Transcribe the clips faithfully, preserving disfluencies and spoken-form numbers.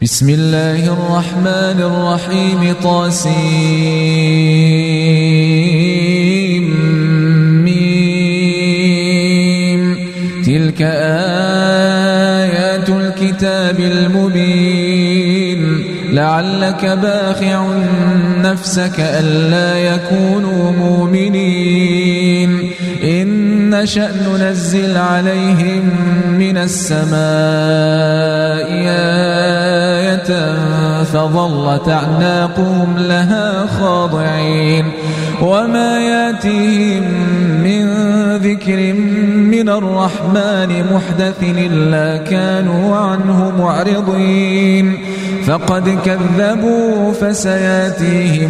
بسم الله الرحمن الرحيم طاسيم ميم تلك آيات الكتاب المبين لعلك باخع نفسك ألا يكونوا مؤمنين إن نشأ ننزل عليهم من السماء آية فظلت أعناقهم لها خاضعين وما ياتيهم من ذكر من الرحمن محدث إلا كانوا عنه معرضين فقد كذبوا فسياتيهم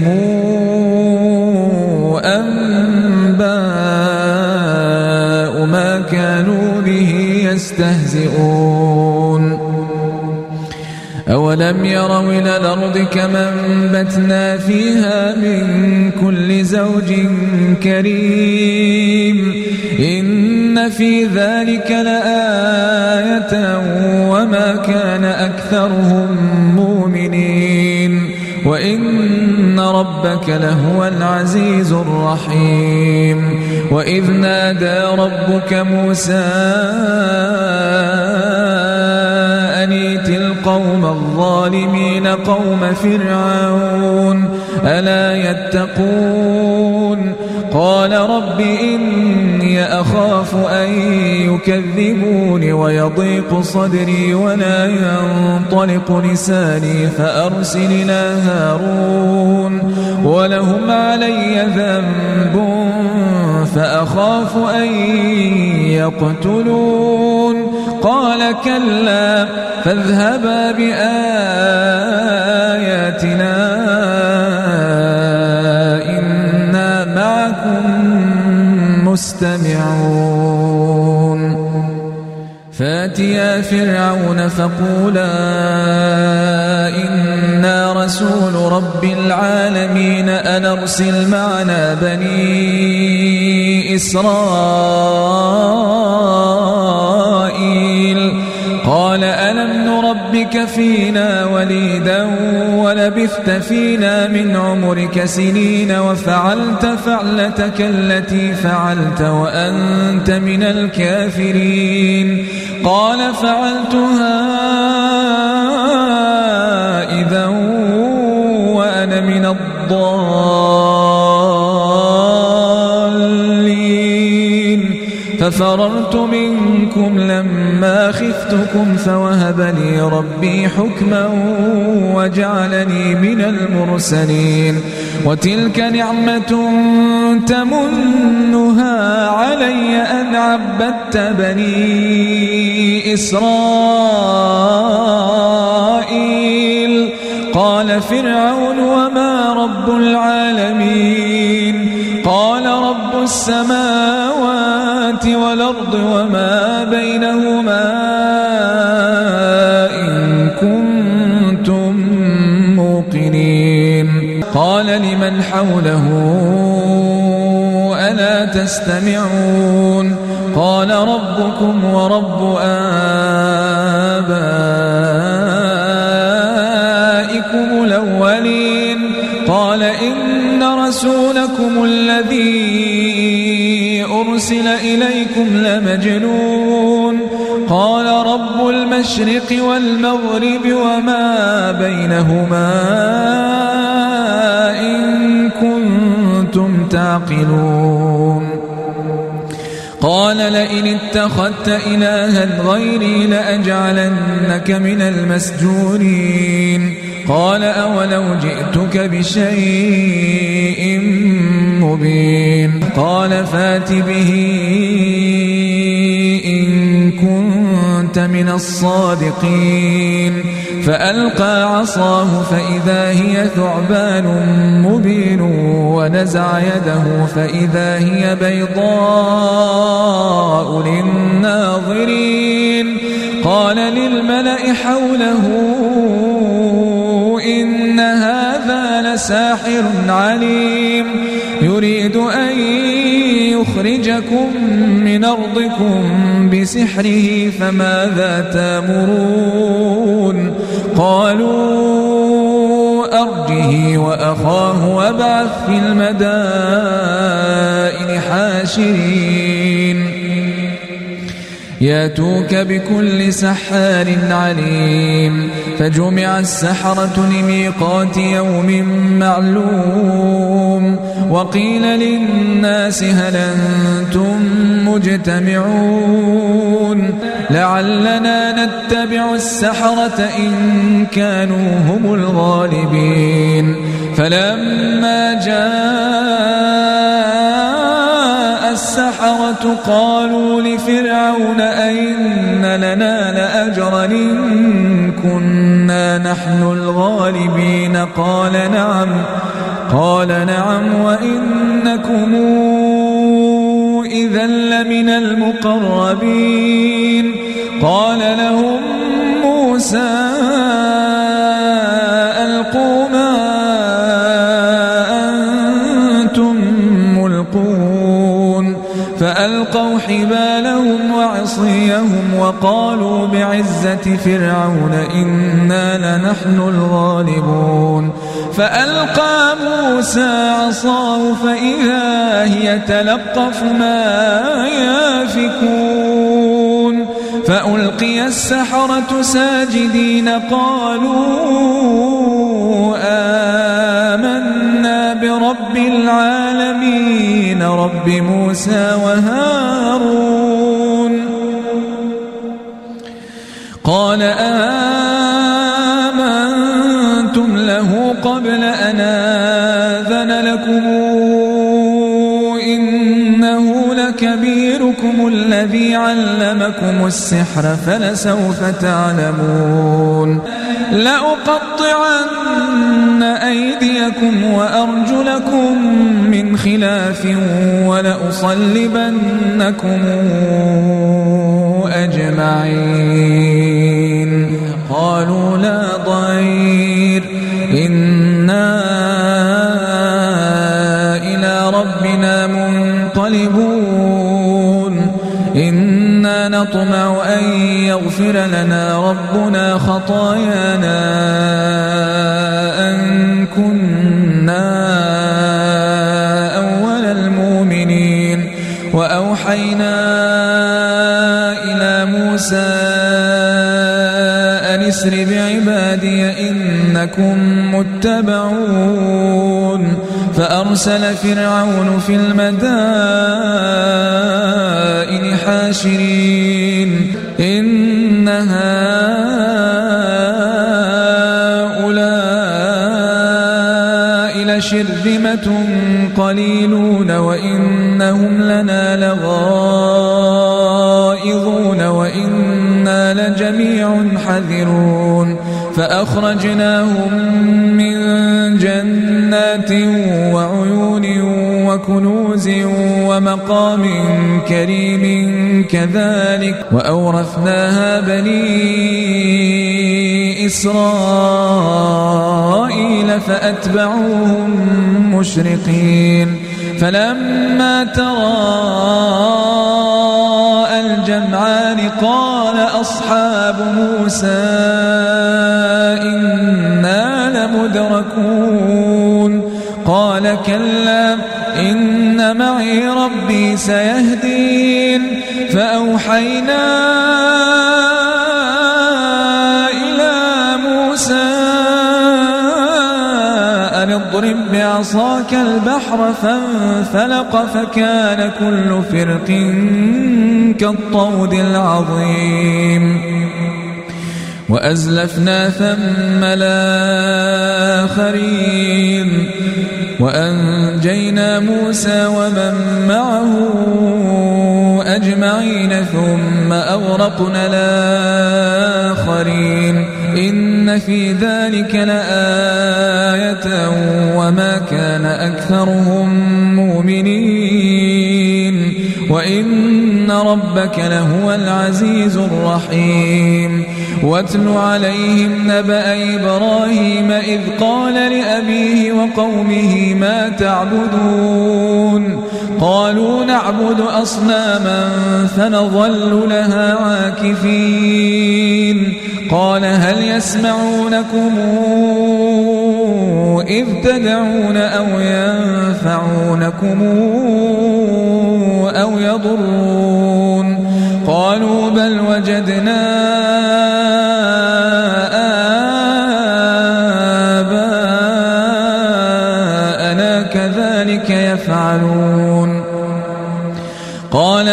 أنباء ما كانوا به يستهزئون أولم يروا إلى الأرض كما أنبتنا فيها من كل زوج كريم إن في ذلك لآية وما كان أكثرهم مؤمنين وإن ربك لهو العزيز الرحيم وإذ نادى ربك موسى أن ائت القوم الظالمين قوم فرعون ألا يتقون قال رب إني أخاف أن يكذبون ويضيق صدري ولا ينطلق لساني فأرسل إلى هارون ولهم علي ذنب فأخاف أن يقتلون قال كلا فاذهبا بآياتنا إنا معكم مستمعون فاتيا فرعون فقولا إنا رسول رب العالمين أن أرسل معنا بني إسرائيل قال ألم نربك فينا وليدا ولبثت فينا من عمرك سنين وفعلت فعلتك التي فعلت وأنت من الكافرين قال فعلتها إذا وأنا من الضالين ففررت منكم لما خفتكم فوهب لي ربي حكما وجعلني من المرسلين وتلك نعمة تمنها علي أن عبدت بني إسرائيل قال فرعون وما رب العالمين قال رب السماوات والأرض وما بينهما إن كنتم موقنين قال لمن حوله ألا تستمعون قال ربكم ورب آبائكم الأولين قال إن رسولكم الذي أرسل إليكم لمجنون قال رب المشرق والمغرب وما بينهما إن كنتم تعقلون قال لئن اتخذت إلها غيري لأجعلنك من المسجونين قال أولو جئتك بشيء مبين قال فات به إن كنت من الصادقين فألقى عصاه فإذا هي ثعبان مبين ونزع يده فإذا هي بيضاء للناظرين قال للملأ حوله إن هذا لساحر عليم يريد أن يخرجكم من أرضكم بسحره فماذا تأمرون قالوا أرجه وأخاه وابعث في المدائن حاشرين ياتوك بكل سحار عليم فجمع السحرة لميقات يوم معلوم وقيل للناس هل أنتم مجتمعون لعلنا نتبع السحرة إن كانوا هم الغالبين فلما جاء السحرة قالوا لفرعون أئن لنا لأجرا إن كنا نحن الغالبين قال نعم قال نعم وإنكم إذا لمن المقربين قال لهم موسى ألقوا ما أنتم ملقون فألقوا حبالهم وعصيهم وقالوا بعزة فرعون إنا لنحن الغالبون فألقى موسى عصاه فإذا هي تلقف ما يافكون فألقي السحرة ساجدين قالوا آمنا برب العالمين رب موسى وهارون قال آمنتم له قبل أن آذن لكم إنه لكبيركم الذي علمكم السحر فلسوف تعلمون لأقطعن أيديكم وأرجلكم من خلاف ولأصلبنكم أجمعين قالوا لا ضير إنا إلى ربنا منقلبون إنا نطمع أن يغفر لنا ربنا خطايانا أن كنا أول المؤمنين وأوحينا إلى موسى أن اسر بعبادي إنكم متبعون فأرسل فرعون في المدائن حاشرين إن هؤلاء لشرذمة قليلون وإنهم لنا لغائظون وإنا لجميع حذرون فأخرجناهم من جنات وعيون وكنوز ومقام كريم كذلك وأورثناها بني إسرائيل فأتبعوهم مشرقين فلما تراءى الجمعان قال أصحاب موسى إنا لمدركون قال كلا إن معي ربي سيهدين فأوحينا إلى موسى أن اضرب بعصاك البحر فانفلق فكان كل فرق كالطود العظيم وأزلفنا ثم الآخرين وأنجينا موسى ومن معه أجمعين ثم أغرقنا الآخرين إن في ذلك لآية وما كان أكثرهم مؤمنين وإن ربك لهو العزيز الرحيم واتل عليهم نبأ إبراهيم إذ قال لأبيه وقومه ما تعبدون قالوا نعبد أصناما فنظل لها عاكفين قال هل يسمعونكم إذ تدعون أو ينفعونكم أو يضرون قالوا بل وجدنا آباءنا كذلك يفعلون قال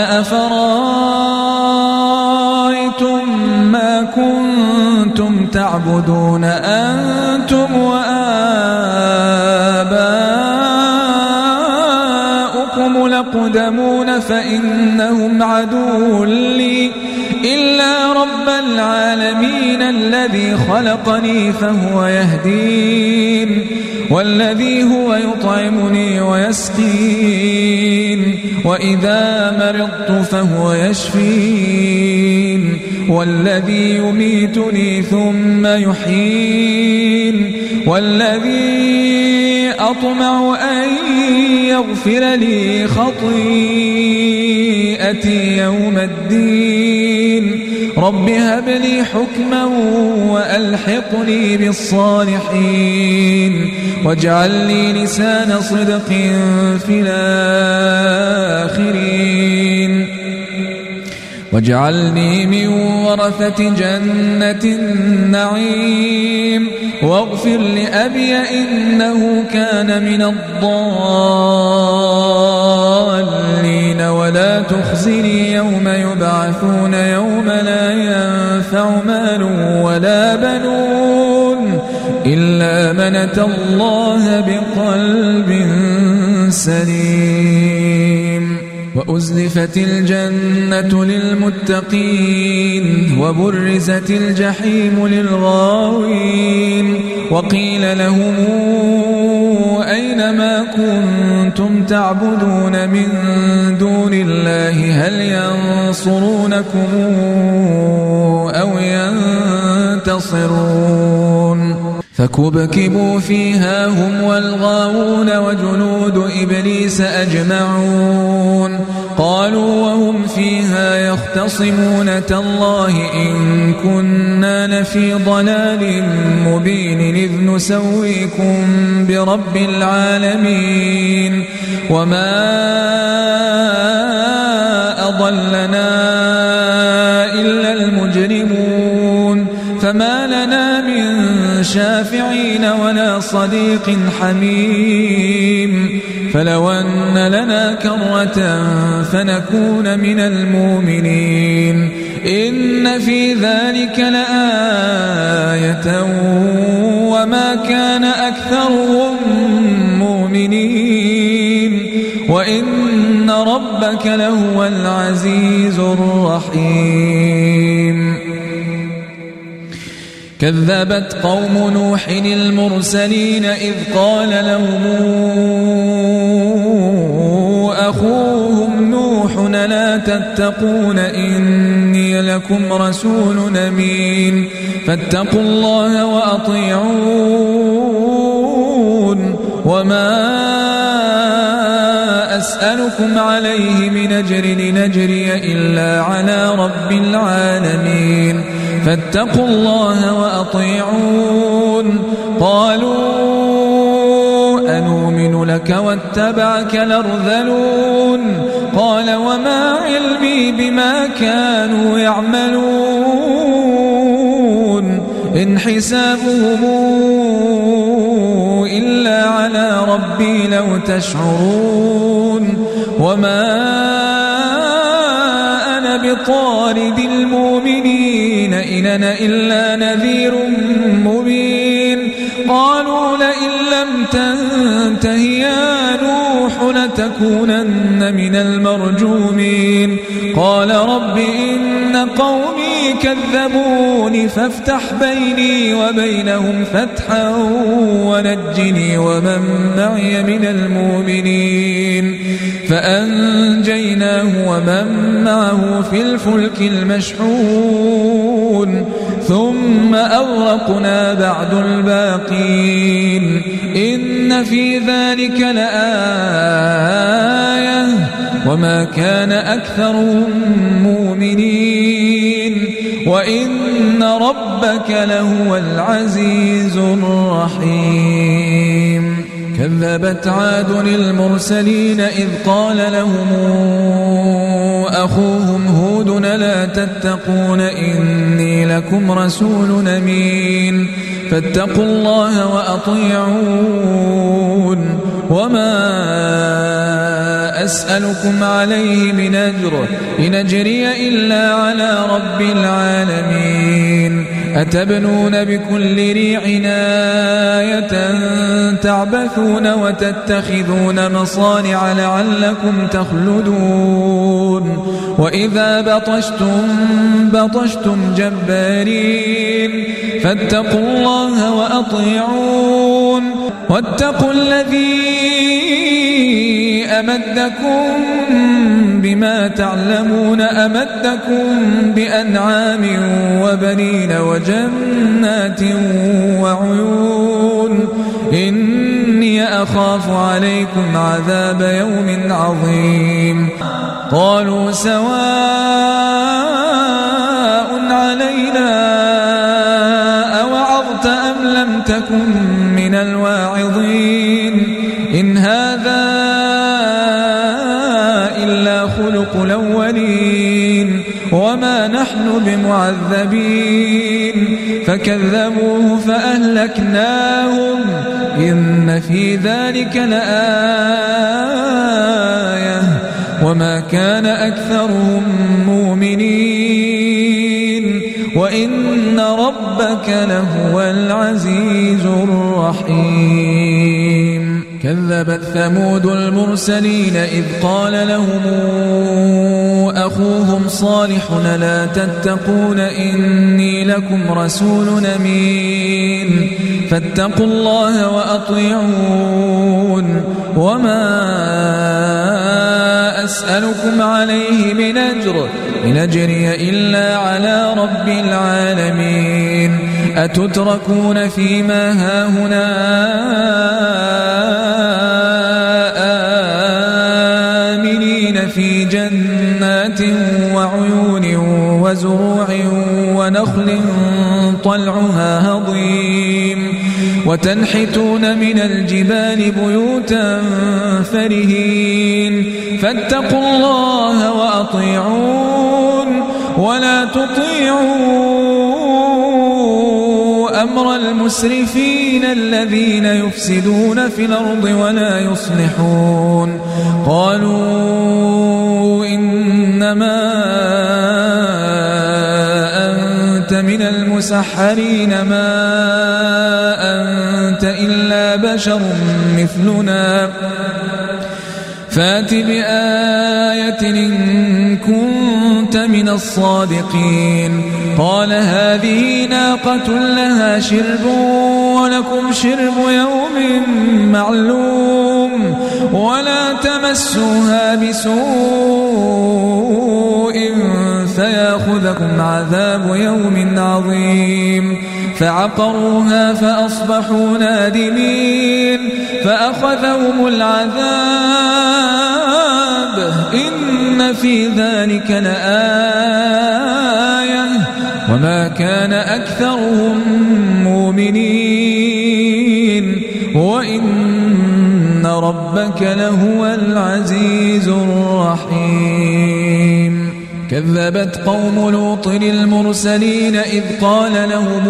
أفرأيتم ما كنتم تعبدون أنتم وآباؤكم الأقدمون فإنهم عدو لي إلا رب العالمين الذي خلقني فهو يهدين والذي هو يطعمني ويسقين وإذا مرضت فهو يشفين والذي يميتني ثم يحيين والذي أطمع أن يغفر لي خطيئتي يوم الدين رب هب لي حكما وألحقني بالصالحين واجعل لي لسان صدق في الآخرين واجعلني من ورثة جنة النعيم واغفر لأبي إنه كان من الضالين ولا تخزني يوم يبعثون يوم لا ينفع مال ولا بنون إلا من أتى الله بقلب سليم وأزلفت الجنة للمتقين وبرزت الجحيم للغاوين وقيل لهم أين ما كنتم تعبدون من دون الله هل ينصرونكم أو ينتصرون فكبكبوا فيها هم والغاوون وجنود إبليس أجمعون قالوا وهم فيها يختصمون تالله إن كنا لفي ضلال مبين إذ نسويكم برب العالمين وما أضلنا إلا المجرمون فما لنا من شافعين ولا صديق حميم فلو أن لنا كرة فنكون من المؤمنين إن في ذلك لآية وما كان أكثرهم مؤمنين وإن ربك لهو العزيز الرحيم كذبت قوم نوح المرسلين إذ قال لهم أخوهم نوح لا تتقون إني لكم رسول أمين فاتقوا الله وأطيعون وما أسألكم عليه من أجر لنجري إلا على رب العالمين فاتقوا الله وأطيعون قالوا أنؤمن لك واتبعك الأرذلون قال وما علمي بما كانوا يعملون إن حسابهم إلا على ربي لو تشعرون وما أنا بطارد المؤمنين إن أنا إلا نذير مبين قالوا لئن لم تنته يا نوح لتكونن من المرجومين قال رب إن قومي كذبوني فافتح بيني وبينهم فتحا ونجني ومن معي من المؤمنين فأنجيناه ومن معه في الفلك المشحون ثم أغرقنا بعد الباقين إن في ذلك لآية وما كان أكثرهم مؤمنين وإن ربك لهو العزيز الرحيم كذبت عاد المرسلين إذ قال لهم أخوهم هود لا تتقون إني لكم رسول أمين فاتقوا الله وأطيعون وما أسألكم عليه من أجر إن أجري إلا على رب العالمين أتبنون بكل ريع آية تعبثون وتتخذون مصانع لعلكم تخلدون وإذا بطشتم بطشتم جبارين فاتقوا الله وأطيعون واتقوا الذي أمدكم بما تعلمون أمدكم بأنعام وبنين وجنات وعيون إني أخاف عليكم عذاب يوم عظيم قالوا سواء علينا أوعظت أم لم تكن من الواعظين إن هذا إلا خلق الأولين وما نحن بمعذبين فكذبوه فأهلكناهم إن في ذلك لآية وما كان أكثرهم مؤمنين وإن ربك لهو العزيز الرحيم كذبت ثمود المرسلين إذ قال لهم أخوهم صالح لا تتقون إني لكم رسول أمين فاتقوا الله وأطيعون وما أسألكم عليه من أجر إن أجري إلا على رب العالمين أتتركون فيما هاهنا آمنين في جنات وعيون وزروع ونخل طلعها هضيم وتنحتون من الجبال بيوتا فرهين فاتقوا الله وأطيعون ولا تطيعوا أمر المسرفين الذين يفسدون في الأرض ولا يصلحون قالوا إنما أنت من المسحرين ما أنت إلا بشر مثلنا فات بآية إن كنت من الصادقين قال هذه ناقة لها شرب ولكم شرب يوم معلوم ولا تمسوها بسوء فيأخذكم عذاب يوم عظيم فعقروها فأصبحوا نادمين فأخذهم العذاب إن في ذلك لآية وما كان أكثرهم مؤمنين وإن ربك لهو العزيز الرحيم كذبت قوم لوط المرسلين إذ قال لهم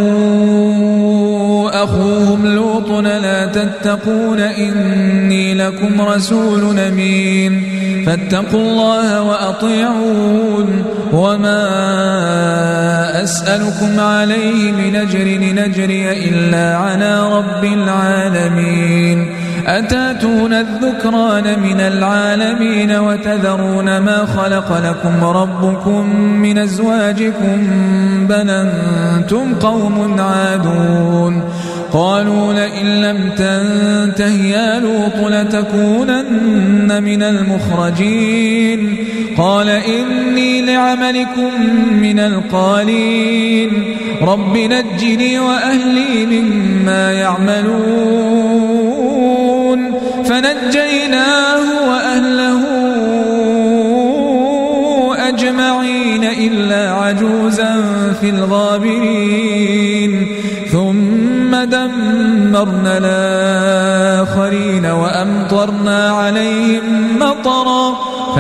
أخوهم لوط لا تتقون إني لكم رسول أمين فاتقوا الله وأطيعون وما أسألكم عليه من أجر إن أجري إلا على رب العالمين أتاتون الذكران من العالمين وتذرون ما خلق لكم ربكم من أزواجكم بل أنتم قوم عادون قالوا لئن لم تنته يا لوط لتكونن من المخرجين قال إني لعملكم من القالين رب نجني وأهلي مما يعملون فنجيناه وأهله أجمعين إلا عجوزا في الغابرين ثم دمرنا الآخرين وأمطرنا عليهم مطرا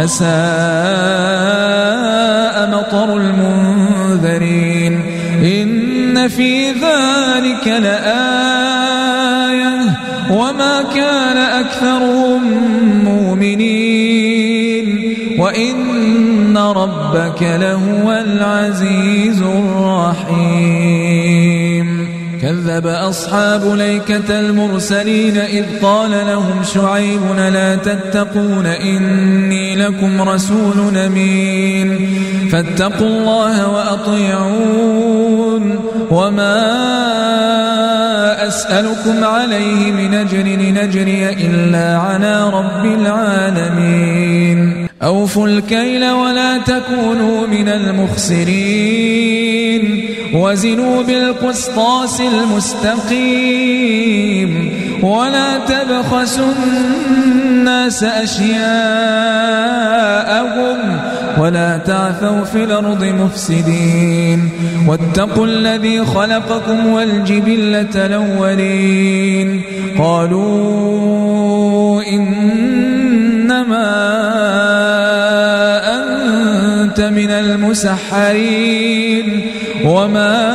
فساء مطر المنذرين إن في ذلك لآية وما كان أكثرهم مؤمنين وإن ربك لهو العزيز الرحيم كذب أصحاب ليكة المرسلين إذ قال لهم شعيب لا تتقون إني لكم رسول أمين فاتقوا الله وأطيعون وما أسألكم عليه من أجر نجري إلا على رب العالمين أوفوا الكيل ولا تكونوا من المخسرين وزنوا بالقسطاس المستقيم ولا تبخسوا الناس أشياءهم ولا تعثوا في الأرض مفسدين واتقوا الذي خلقكم والجبلة الأولين قالوا إنما أنت من المسحرين وما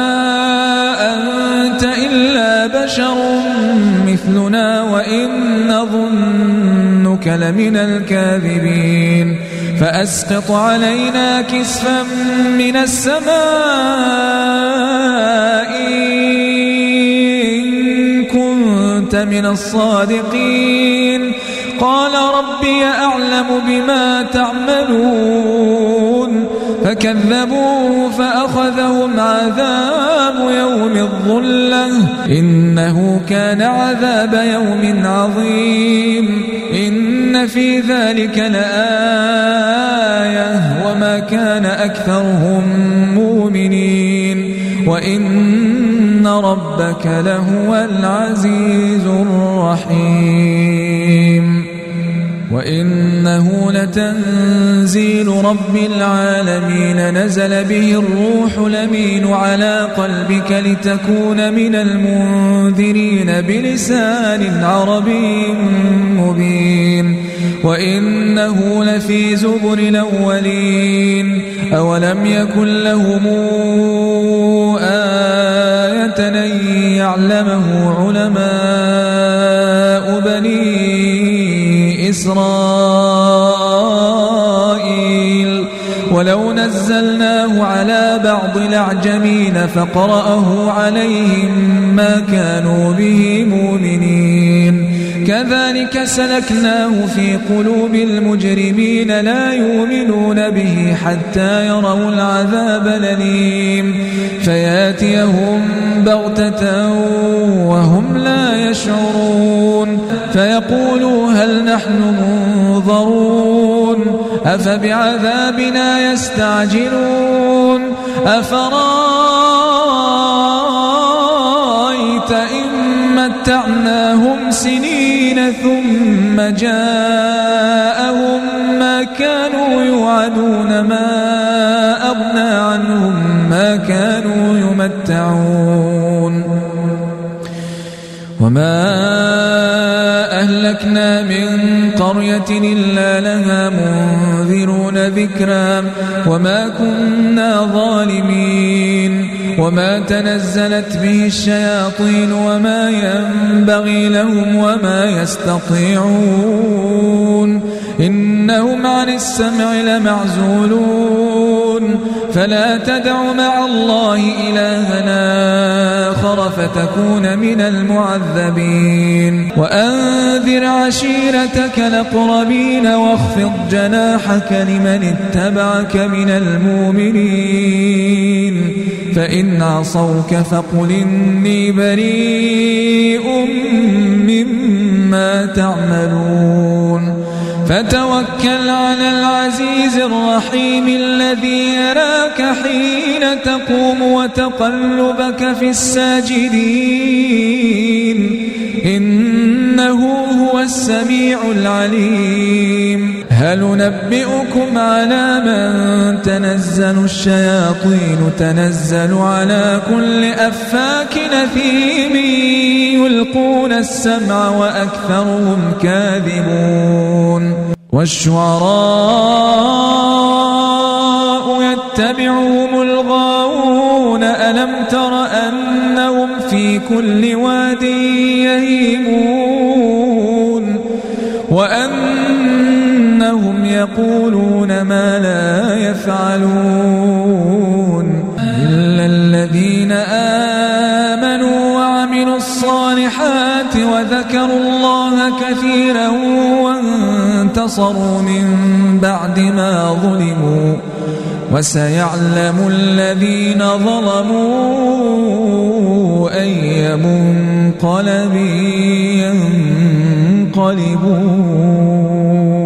أنت إلا بشر مثلنا وإن نظنك لمن الكاذبين فأسقط علينا كسفا من السماء إن كنت من الصادقين قال ربي أعلم بما تعملون فكذبوه فأخذهم عذاب يوم الظلة إنه كان عذاب يوم عظيم إن في ذلك لآية وما كان أكثرهم مؤمنين وإن ربك لهو العزيز الرحيم وإنه لتنزيل رب العالمين نزل به الروح الأمين على قلبك لتكون من المنذرين بلسان عربي مبين وإنه لفي زبر الأولين أولم يكن لهم آية أن يعلمه علماء بني إسرائيل ولو نزلناه على بعض الأعجمين فقرأه عليهم ما كانوا به مؤمنين كذلك سلكناه في قلوب المجرمين لا يؤمنون به حتى يروا العذاب الأليم فياتيهم بغتة وهم لا يشعرون فيقولوا هل نحن منظرون أفبعذابنا يستعجلون أفرأيت إن متعناهم سنين ثم جاءهم ما كانوا يوعدون ما أغنى عنهم ما كانوا يمتعون وما أهلكنا من قرية إلا لها منذرون ذكرا وما كنا ظالمين وما تنزلت به الشياطين وما ينبغي لهم وما يستطيعون إنهم عن السمع لمعزولون فلا تدع مع الله إلهنا آخر فتكون من المعذبين وأنذر عشيرتك الأقربين واخفض جناحك لمن اتبعك من المؤمنين فإن عصوك فقل إني بريء مما تعملون فتوكل على العزيز الرحيم الذي يراك حين تقوم وتقلبك في الساجدين إنه هو السميع العليم هل ننبئكم على من تنزل الشياطين تنزل على كل أفاك أثيم يلقون السمع وأكثرهم كاذبون والشعراء يتبعهم الغاوون ألم تر أنهم في كل واد يهيمون وأنهم يقولون ما لا يفعلون إلا الذين آمنوا وعملوا الصالحات وذكروا الله كثيرا وانتصروا من بعد ما ظلموا وسيعلم الذين ظلموا أي منقلب ينقلبون.